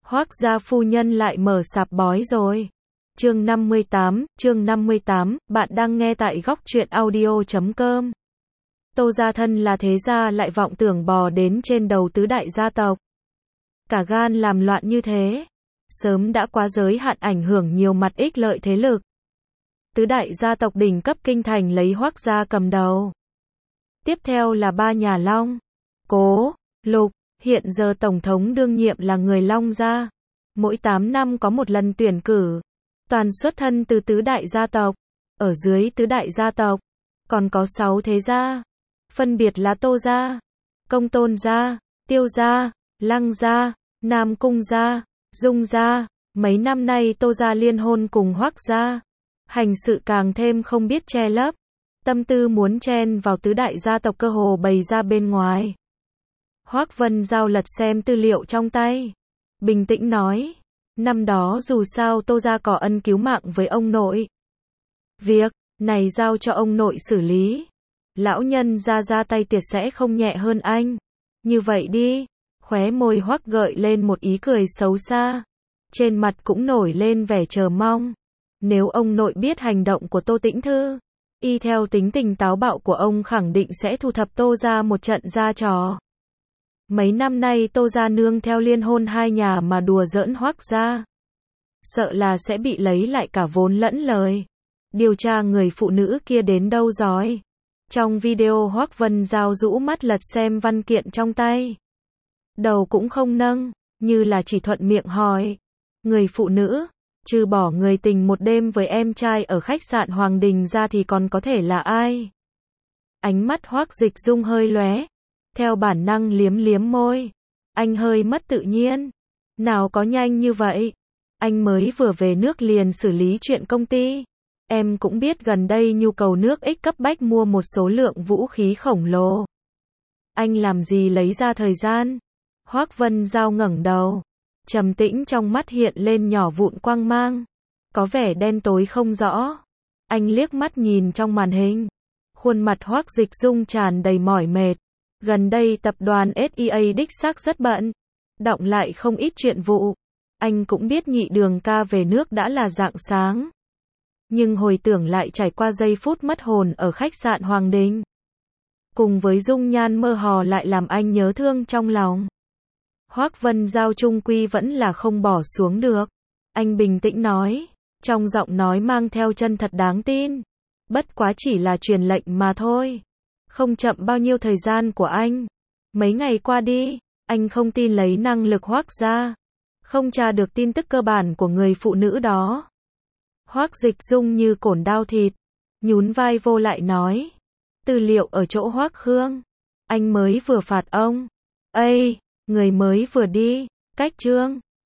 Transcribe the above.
Hoác gia phu nhân lại mở sạp bói rồi. Chương 58, bạn đang nghe tại góc truyện audio.com. Tô gia thân là thế gia lại vọng tưởng bò đến trên đầu tứ đại gia tộc. Cả gan làm loạn như thế, sớm đã quá giới hạn ảnh hưởng nhiều mặt ích lợi thế lực. Tứ đại gia tộc đỉnh cấp kinh thành lấy Hoác gia cầm đầu. Tiếp theo là ba nhà Long, Cố, Lục, hiện giờ tổng thống đương nhiệm là người Long gia. Mỗi 8 năm có một lần tuyển cử, toàn xuất thân từ tứ đại gia tộc. Ở dưới tứ đại gia tộc, còn có 6 thế gia, phân biệt là Tô gia, Công Tôn gia, Tiêu gia, Lăng gia, Nam Cung gia, Dung gia. Mấy năm nay Tô gia liên hôn cùng Hoác gia, hành sự càng thêm không biết che lấp, tâm tư muốn chen vào tứ đại gia tộc cơ hồ bày ra bên ngoài. Hoác Vân Giao lật xem tư liệu trong tay, bình tĩnh nói, năm đó dù sao Tô gia có ân cứu mạng với ông nội. Việc này giao cho ông nội xử lý. Lão nhân ra tay tuyệt sẽ không nhẹ hơn anh. Như vậy đi, khóe môi Hoác gợi lên một ý cười xấu xa. Trên mặt cũng nổi lên vẻ chờ mong. Nếu ông nội biết hành động của Tô Tĩnh Thư, y theo tính tình táo bạo của ông khẳng định sẽ thu thập Tô gia một trận ra trò. Mấy năm nay Tô gia nương theo liên hôn hai nhà mà đùa giỡn Hoác gia, sợ là sẽ bị lấy lại cả vốn lẫn lời. Điều tra người phụ nữ kia đến đâu rồi? Trong video Hoác Vân Giao rũ mắt lật xem văn kiện trong tay, đầu cũng không nâng, như là chỉ thuận miệng hỏi. Người phụ nữ, trừ bỏ người tình một đêm với em trai ở khách sạn Hoàng Đình ra thì còn có thể là ai? Ánh mắt Hoác Dịch Dung hơi lóe, theo bản năng liếm liếm môi. Anh hơi mất tự nhiên. Nào có nhanh như vậy? Anh mới vừa về nước liền xử lý chuyện công ty. Em cũng biết gần đây nhu cầu nước ích cấp bách mua một số lượng vũ khí khổng lồ. Anh làm gì lấy ra thời gian? Hoác Vân Giao ngẩng đầu, trầm tĩnh trong mắt hiện lên nhỏ vụn quang mang, có vẻ đen tối không rõ. Anh liếc mắt nhìn trong màn hình, khuôn mặt Hoác Dịch Dung tràn đầy mỏi mệt. Gần đây tập đoàn SEA đích xác rất bận, đọng lại không ít chuyện vụ. Anh cũng biết Nhị Đường ca về nước đã là rạng sáng, nhưng hồi tưởng lại trải qua giây phút mất hồn ở khách sạn Hoàng Đình, cùng với dung nhan mơ hồ lại làm anh nhớ thương trong lòng. Hoác Vân Giao chung quy vẫn là không bỏ xuống được. Anh bình tĩnh nói, trong giọng nói mang theo chân thật đáng tin. Bất quá chỉ là truyền lệnh mà thôi. Không chậm bao nhiêu thời gian của anh. Mấy ngày qua đi, anh không tin lấy năng lực Hoác gia, không tra được tin tức cơ bản của người phụ nữ đó. Hoác Dịch Dung như cổn đao thịt, nhún vai vô lại nói, tư liệu ở chỗ Hoác Khương, anh mới vừa phạt ông. Ây, người mới vừa đi, cách chương